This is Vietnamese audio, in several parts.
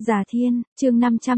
Già Thiên, chương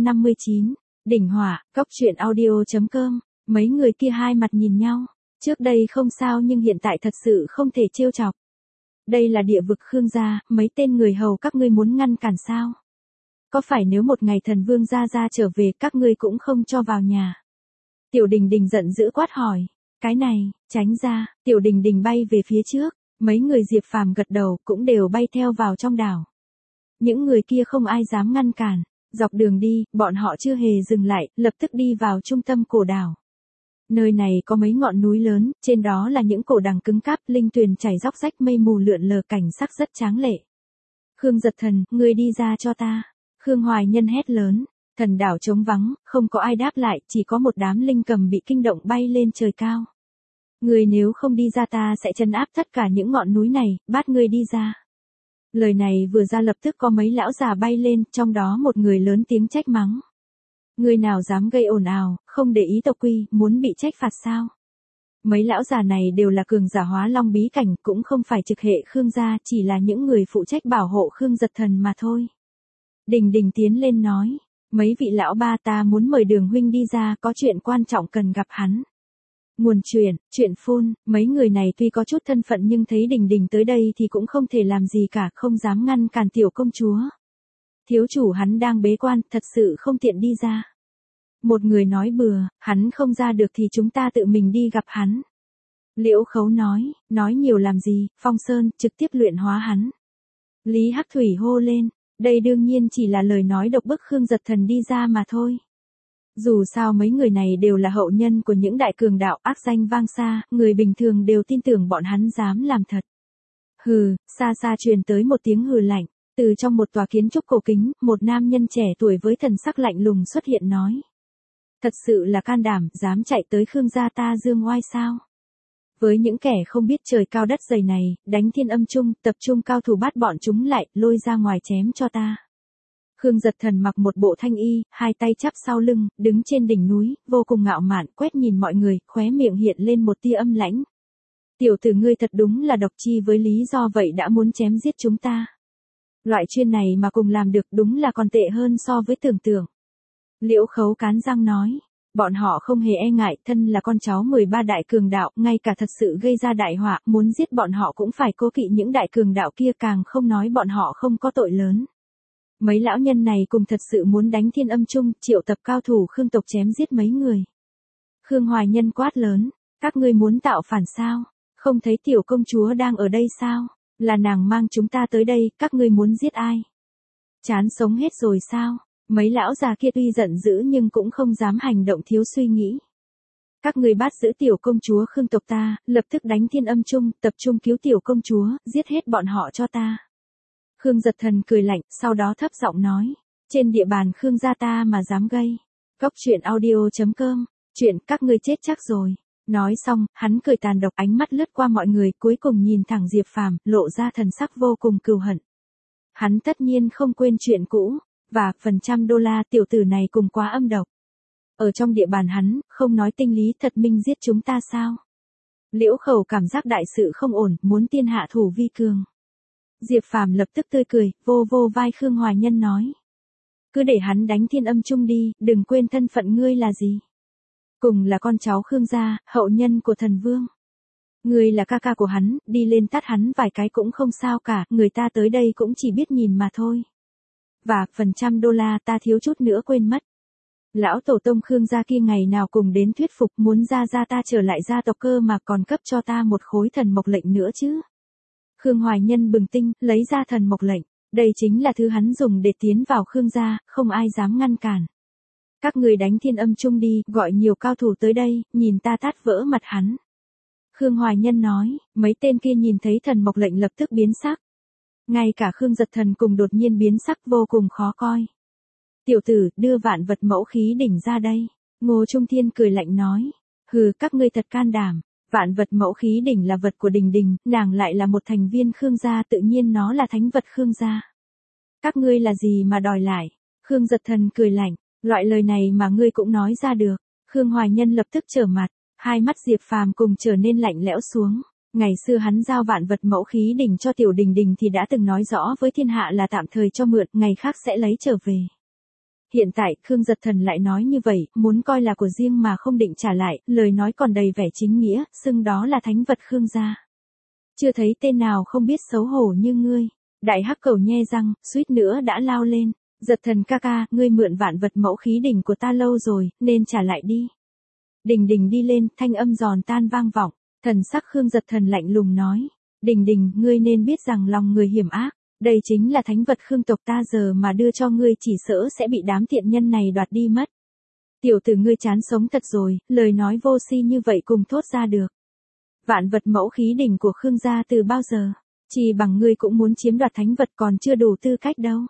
559, Đỉnh Hỏa, Cốc truyện audio.com, mấy người kia hai mặt nhìn nhau, trước đây không sao nhưng hiện tại thật sự không thể trêu chọc. Đây là địa vực Khương gia, mấy tên người hầu các ngươi muốn ngăn cản sao? Có phải nếu một ngày thần vương gia trở về các ngươi cũng không cho vào nhà? Tiểu Đình Đình giận dữ quát hỏi, cái này, tránh ra, Tiểu Đình Đình bay về phía trước, mấy người Diệp Phàm gật đầu cũng đều bay theo vào trong đảo. Những người kia không ai dám ngăn cản, dọc đường đi, bọn họ chưa hề dừng lại, lập tức đi vào trung tâm cổ đảo. Nơi này có mấy ngọn núi lớn, trên đó là những cổ đằng cứng cáp, linh tuyền chảy róc rách mây mù lượn lờ cảnh sắc rất tráng lệ. Khương Giật Thần, ngươi đi ra cho ta. Khương Hoài Nhân hét lớn, thần đảo trống vắng, không có ai đáp lại, chỉ có một đám linh cầm bị kinh động bay lên trời cao. Ngươi nếu không đi ra ta sẽ trấn áp tất cả những ngọn núi này, bắt ngươi đi ra. Lời này vừa ra lập tức có mấy lão già bay lên, trong đó một người lớn tiếng trách mắng. Người nào dám gây ồn ào, không để ý tộc quy, muốn bị trách phạt sao? Mấy lão già này đều là cường giả hóa long bí cảnh, cũng không phải trực hệ Khương gia, chỉ là những người phụ trách bảo hộ Khương Giật Thần mà thôi. Đình Đình tiến lên nói, mấy vị lão ba ta muốn mời Đường huynh đi ra, có chuyện quan trọng cần gặp hắn. Nguồn chuyện phun, mấy người này tuy có chút thân phận nhưng thấy Đình Đình tới đây thì cũng không thể làm gì cả, không dám ngăn cản tiểu công chúa. Thiếu chủ hắn đang bế quan, thật sự không tiện đi ra. Một người nói bừa, hắn không ra được thì chúng ta tự mình đi gặp hắn. Liễu Khấu nói nhiều làm gì, Phong Sơn, trực tiếp luyện hóa hắn. Lý Hắc Thủy hô lên, đây đương nhiên chỉ là lời nói độc bức Khương Giật Thần đi ra mà thôi. Dù sao mấy người này đều là hậu nhân của những đại cường đạo ác danh vang xa, người bình thường đều tin tưởng bọn hắn dám làm thật. Hừ, xa xa truyền tới một tiếng hừ lạnh, từ trong một tòa kiến trúc cổ kính, một nam nhân trẻ tuổi với thần sắc lạnh lùng xuất hiện nói. Thật sự là can đảm, dám chạy tới Khương gia ta dương oai sao? Với những kẻ không biết trời cao đất dày này, đánh Thiên Âm Chung, tập trung cao thủ bắt bọn chúng lại, lôi ra ngoài chém cho ta. Khương Giật Thần mặc một bộ thanh y, hai tay chắp sau lưng, đứng trên đỉnh núi, vô cùng ngạo mạn, quét nhìn mọi người, khóe miệng hiện lên một tia âm lãnh. Tiểu tử ngươi thật đúng là độc chi, với lý do vậy đã muốn chém giết chúng ta. Loại chuyên này mà cùng làm được đúng là còn tệ hơn so với tưởng tượng. Liễu Khấu cắn răng nói, bọn họ không hề e ngại, thân là con cháu 13 đại cường đạo, ngay cả thật sự gây ra đại họa, muốn giết bọn họ cũng phải cố kỵ những đại cường đạo kia, càng không nói bọn họ không có tội lớn. Mấy lão nhân này cùng thật sự muốn đánh Thiên Âm Chung, triệu tập cao thủ Khương tộc chém giết mấy người. Khương Hoài Nhân quát lớn, các ngươi muốn tạo phản sao? Không thấy tiểu công chúa đang ở đây sao? Là nàng mang chúng ta tới đây, các ngươi muốn giết ai? Chán sống hết rồi sao? Mấy lão già kia tuy giận dữ nhưng cũng không dám hành động thiếu suy nghĩ. Các ngươi bắt giữ tiểu công chúa Khương tộc ta, lập tức đánh Thiên Âm Chung, tập trung cứu tiểu công chúa, giết hết bọn họ cho ta. Khương Giật Thần cười lạnh, sau đó thấp giọng nói, trên địa bàn Khương gia ta mà dám gây. Cốc truyện audio.com, chuyện các ngươi chết chắc rồi. Nói xong, hắn cười tàn độc, ánh mắt lướt qua mọi người, cuối cùng nhìn thẳng Diệp Phàm, lộ ra thần sắc vô cùng cừu hận. Hắn tất nhiên không quên chuyện cũ, và phần trăm đô la tiểu tử này cùng quá âm độc. Ở trong địa bàn hắn, không nói tinh lý thật minh giết chúng ta sao? Liễu Khẩu cảm giác đại sự không ổn, muốn tiên hạ thủ vi cường. Diệp Phàm lập tức tươi cười, vô vai Khương Hoài Nhân nói. Cứ để hắn đánh Thiên Âm Chung đi, đừng quên thân phận ngươi là gì. Cùng là con cháu Khương gia, hậu nhân của thần vương. Ngươi là ca ca của hắn, đi lên tát hắn vài cái cũng không sao cả, người ta tới đây cũng chỉ biết nhìn mà thôi. Và phần trăm đô la ta thiếu chút nữa quên mất. Lão tổ tông Khương gia kia ngày nào cùng đến thuyết phục muốn ra ta trở lại gia tộc cơ mà còn cấp cho ta một khối thần mộc lệnh nữa chứ. Khương Hoài Nhân bừng tinh, lấy ra thần mộc lệnh, đây chính là thứ hắn dùng để tiến vào Khương gia, không ai dám ngăn cản. Các người đánh Thiên Âm Chung đi, gọi nhiều cao thủ tới đây, nhìn ta tát vỡ mặt hắn. Khương Hoài Nhân nói, mấy tên kia nhìn thấy thần mộc lệnh lập tức biến sắc. Ngay cả Khương Giật Thần cùng đột nhiên biến sắc vô cùng khó coi. Tiểu tử, đưa vạn vật mẫu khí đỉnh ra đây. Ngô Trung Thiên cười lạnh nói, hừ, các ngươi thật can đảm. Vạn vật mẫu khí đỉnh là vật của Đình Đình, nàng lại là một thành viên Khương gia, tự nhiên nó là thánh vật Khương gia. Các ngươi là gì mà đòi lại? Khương Giật Thần cười lạnh, loại lời này mà ngươi cũng nói ra được. Khương Hoài Nhân lập tức trở mặt, hai mắt Diệp Phàm cùng trở nên lạnh lẽo xuống. Ngày xưa hắn giao vạn vật mẫu khí đỉnh cho Tiểu Đình Đình thì đã từng nói rõ với thiên hạ là tạm thời cho mượn, ngày khác sẽ lấy trở về. Hiện tại, Khương Giật Thần lại nói như vậy, muốn coi là của riêng mà không định trả lại, lời nói còn đầy vẻ chính nghĩa, xưng đó là thánh vật Khương gia. Chưa thấy tên nào không biết xấu hổ như ngươi. Đại hắc cầu nhe răng, suýt nữa đã lao lên. Giật Thần ca ca, ngươi mượn vạn vật mẫu khí đỉnh của ta lâu rồi, nên trả lại đi. Đình Đình đi lên, thanh âm giòn tan vang vọng. Thần sắc Khương Giật Thần lạnh lùng nói. Đình Đình, ngươi nên biết rằng lòng người hiểm ác. Đây chính là thánh vật Khương tộc ta, giờ mà đưa cho ngươi chỉ sợ sẽ bị đám thiện nhân này đoạt đi mất. Tiểu tử ngươi chán sống thật rồi, lời nói vô si như vậy cùng thốt ra được. Vạn vật mẫu khí đỉnh của Khương gia từ bao giờ? Chỉ bằng ngươi cũng muốn chiếm đoạt thánh vật còn chưa đủ tư cách đâu.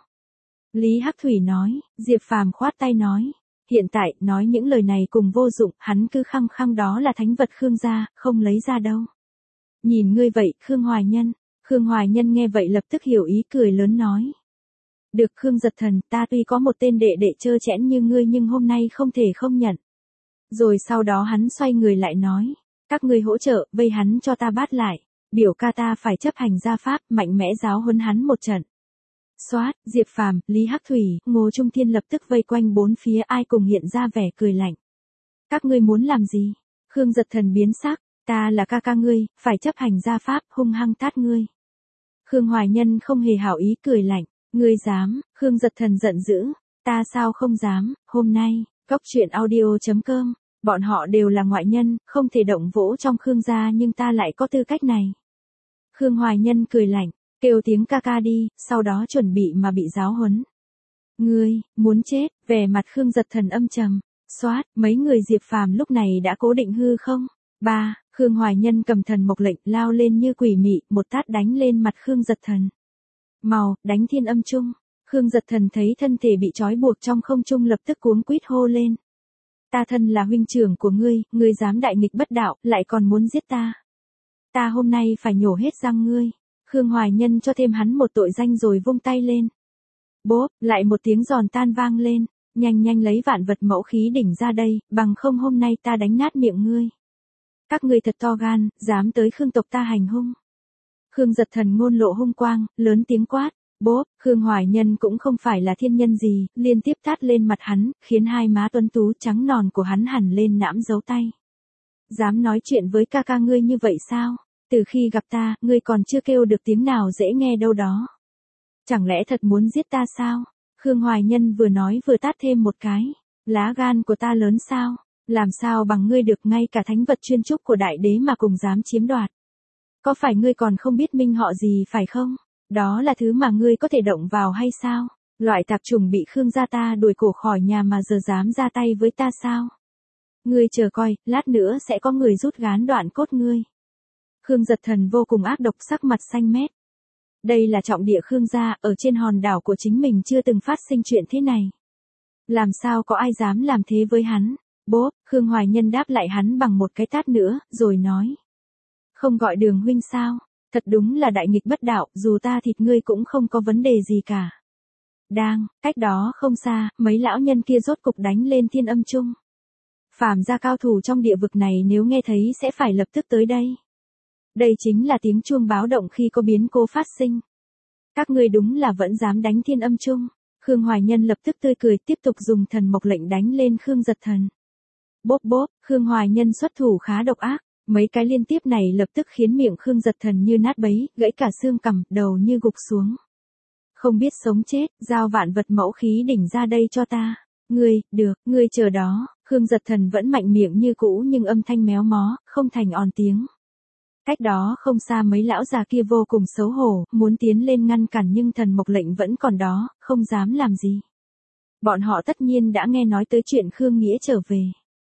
Lý Hắc Thủy nói, Diệp Phàm khoát tay nói. Hiện tại, nói những lời này cùng vô dụng, hắn cứ khăng khăng đó là thánh vật Khương gia, không lấy ra đâu. Nhìn ngươi vậy, Khương Hoài Nhân. Khương Hoài Nhân nghe vậy lập tức hiểu ý, cười lớn nói. Được Khương Giật Thần, ta tuy có một tên đệ đệ trơ trẽn như ngươi nhưng hôm nay không thể không nhận. Rồi sau đó hắn xoay người lại nói. Các ngươi hỗ trợ, vây hắn cho ta bắt lại. Biểu ca ta phải chấp hành gia pháp, mạnh mẽ giáo huấn hắn một trận. Soát, Diệp Phàm, Lý Hắc Thủy, Ngô Trung Thiên lập tức vây quanh bốn phía, ai cùng hiện ra vẻ cười lạnh. Các ngươi muốn làm gì? Khương Giật Thần biến sắc, ta là ca ca ngươi, phải chấp hành gia pháp, hung hăng tát ngươi. Khương Hoài Nhân không hề hảo ý, cười lạnh, ngươi dám? Khương Giật Thần giận dữ, ta sao không dám? Hôm nay, coctruyện.audio.com, bọn họ đều là ngoại nhân, không thể động vỗ trong Khương gia nhưng ta lại có tư cách này. Khương Hoài Nhân cười lạnh, kêu tiếng ca ca đi, sau đó chuẩn bị mà bị giáo huấn. Ngươi, muốn chết, vẻ mặt Khương Giật Thần âm trầm. Soát, mấy người Diệp Phàm lúc này đã cố định hư không? 3. Khương Hoài Nhân cầm thần mộc lệnh lao lên như quỷ mị, một tát đánh lên mặt Khương Giật Thần. Màu, đánh thiên âm trung. Khương Giật Thần thấy thân thể bị trói buộc trong không trung lập tức cuống quýt hô lên. Ta thân là huynh trưởng của ngươi dám đại nghịch bất đạo, lại còn muốn giết ta. Ta hôm nay phải nhổ hết răng ngươi. Khương Hoài Nhân cho thêm hắn một tội danh rồi vung tay lên. Bốp, lại một tiếng giòn tan vang lên. Nhanh nhanh lấy vạn vật mẫu khí đỉnh ra đây, bằng không hôm nay ta đánh nát miệng ngươi. Các ngươi thật to gan, dám tới Khương tộc ta hành hung. Khương Giật Thần ngôn lộ hung quang, lớn tiếng quát. Bốp, Khương Hoài Nhân cũng không phải là thiên nhân gì, liên tiếp tát lên mặt hắn, khiến hai má tuấn tú trắng nòn của hắn hẳn lên nãm dấu tay. Dám nói chuyện với ca ca ngươi như vậy sao? Từ khi gặp ta, ngươi còn chưa kêu được tiếng nào dễ nghe đâu đó. Chẳng lẽ thật muốn giết ta sao? Khương Hoài Nhân vừa nói vừa tát thêm một cái. Lá gan của ta lớn sao? Làm sao bằng ngươi được, ngay cả thánh vật chuyên trúc của đại đế mà cùng dám chiếm đoạt. Có phải ngươi còn không biết minh họ gì phải không? Đó là thứ mà ngươi có thể động vào hay sao? Loại tạp chủng bị Khương gia ta đuổi cổ khỏi nhà mà giờ dám ra tay với ta sao? Ngươi chờ coi, lát nữa sẽ có người rút gán đoạn cốt ngươi. Khương Giật Thần vô cùng ác độc, sắc mặt xanh mét. Đây là trọng địa Khương gia, ở trên hòn đảo của chính mình chưa từng phát sinh chuyện thế này. Làm sao có ai dám làm thế với hắn? Bốp, Khương Hoài Nhân đáp lại hắn bằng một cái tát nữa, rồi nói. Không gọi Đường huynh sao? Thật đúng là đại nghịch bất đạo, dù ta thịt ngươi cũng không có vấn đề gì cả. Đang, cách đó không xa, mấy lão nhân kia rốt cục đánh lên thiên âm trung. Phàm gia cao thủ trong địa vực này nếu nghe thấy sẽ phải lập tức tới đây. Đây chính là tiếng chuông báo động khi có biến cố phát sinh. Các ngươi đúng là vẫn dám đánh thiên âm trung. Khương Hoài Nhân lập tức tươi cười, tiếp tục dùng thần mộc lệnh đánh lên Khương Giật Thần. Bốp bốp, Khương Hoài Nhân xuất thủ khá độc ác. Mấy cái liên tiếp này lập tức khiến miệng Khương Giật Thần như nát bấy, gãy cả xương cằm, đầu như gục xuống. Không biết sống chết, giao vạn vật mẫu khí đỉnh ra đây cho ta. Ngươi chờ đó. Khương Giật Thần vẫn mạnh miệng như cũ nhưng âm thanh méo mó, không thành òn tiếng. Cách đó không xa mấy lão già kia vô cùng xấu hổ, muốn tiến lên ngăn cản nhưng thần mộc lệnh vẫn còn đó, không dám làm gì. Bọn họ tất nhiên đã nghe nói tới chuyện Khương Nghĩa trở về.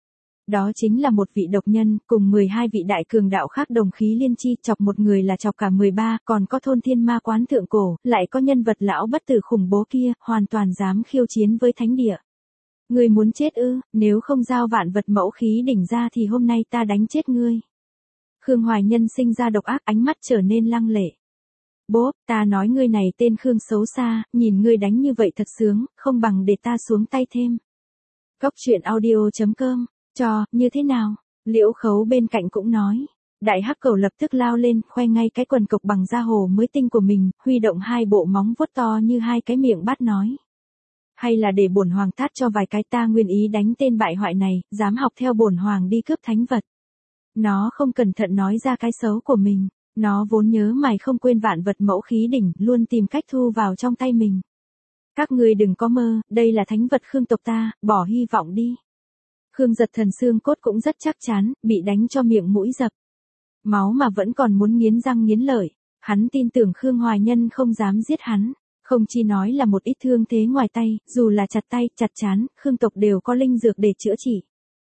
Đó chính là một vị độc nhân, cùng 12 vị đại cường đạo khác đồng khí liên chi, chọc một người là chọc cả 13, còn có thôn thiên ma quán thượng cổ, lại có nhân vật lão bất tử khủng bố kia, hoàn toàn dám khiêu chiến với thánh địa. Ngươi muốn chết ư? Nếu không giao vạn vật mẫu khí đỉnh ra thì hôm nay ta đánh chết ngươi. Khương Hoài Nhân sinh ra độc ác, ánh mắt trở nên lăng lệ. Bốp, ta nói ngươi này tên Khương xấu xa, nhìn ngươi đánh như vậy thật sướng, không bằng để ta xuống tay thêm. Coctruyện.audio.com, cho, như thế nào? Liễu Khấu bên cạnh cũng nói. Đại hắc cầu lập tức lao lên, khoe ngay cái quần cộc bằng da hồ mới tinh của mình, huy động hai bộ móng vuốt to như hai cái miệng bát nói. Hay là để bổn hoàng tát cho vài cái, ta nguyên ý đánh tên bại hoại này, dám học theo bổn hoàng đi cướp thánh vật. Nó không cẩn thận nói ra cái xấu của mình, nó vốn nhớ mày không quên vạn vật mẫu khí đỉnh, luôn tìm cách thu vào trong tay mình. Các ngươi đừng có mơ, đây là thánh vật Khương tộc ta, bỏ hy vọng đi. Khương Giật Thần xương cốt cũng rất chắc chắn, bị đánh cho miệng mũi dập. Máu mà vẫn còn muốn nghiến răng nghiến lợi, hắn tin tưởng Khương Hoài Nhân không dám giết hắn, không chỉ nói là một ít thương thế ngoài tay, dù là chặt tay, chặt trán, Khương tộc đều có linh dược để chữa trị.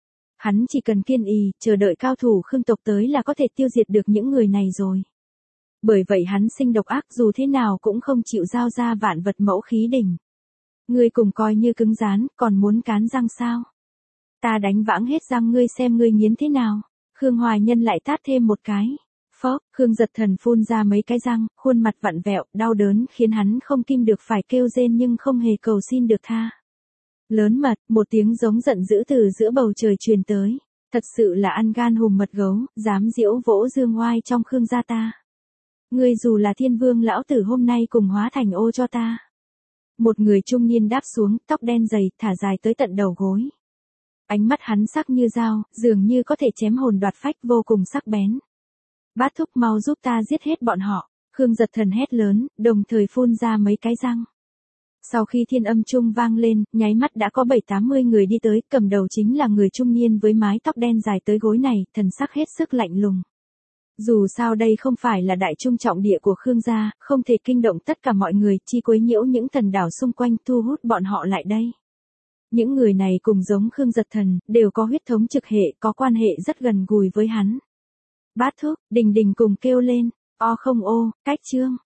Hắn chỉ cần kiên trì, chờ đợi cao thủ Khương tộc tới là có thể tiêu diệt được những người này rồi. Bởi vậy hắn sinh độc ác, dù thế nào cũng không chịu giao ra vạn vật mẫu khí đỉnh. Ngươi cùng coi như cứng rắn, còn muốn cán răng sao? Ta đánh vãng hết răng ngươi xem ngươi nghiến thế nào. Khương Hoài Nhân lại tát thêm một cái. Phốc, Khương Giật Thần phun ra mấy cái răng, khuôn mặt vặn vẹo, đau đớn khiến hắn không kim được phải kêu rên nhưng không hề cầu xin được tha. Lớn mật, một tiếng giống giận dữ từ giữa bầu trời truyền tới. Thật sự là ăn gan hùm mật gấu, dám diễu vỗ dương oai trong Khương gia ta. Ngươi dù là thiên vương lão tử hôm nay cùng hóa thành ô cho ta. Một người trung niên đáp xuống, tóc đen dày, thả dài tới tận đầu gối. Ánh mắt hắn sắc như dao, dường như có thể chém hồn đoạt phách, vô cùng sắc bén. Bát thúc mau giúp ta giết hết bọn họ. Khương Giật Thần hét lớn, đồng thời phun ra mấy cái răng. Sau khi thiên âm trung vang lên, nháy mắt đã có 7-80 người đi tới, cầm đầu chính là người trung niên với mái tóc đen dài tới gối này, thần sắc hết sức lạnh lùng. Dù sao đây không phải là đại trung trọng địa của Khương gia, không thể kinh động tất cả mọi người, chi quấy nhiễu những thần đảo xung quanh, thu hút bọn họ lại đây. Những người này cùng giống Khương Giật Thần, đều có huyết thống trực hệ, có quan hệ rất gần gũi với hắn. Bát thúc, Đình Đình cùng kêu lên, o không ô, cách trương.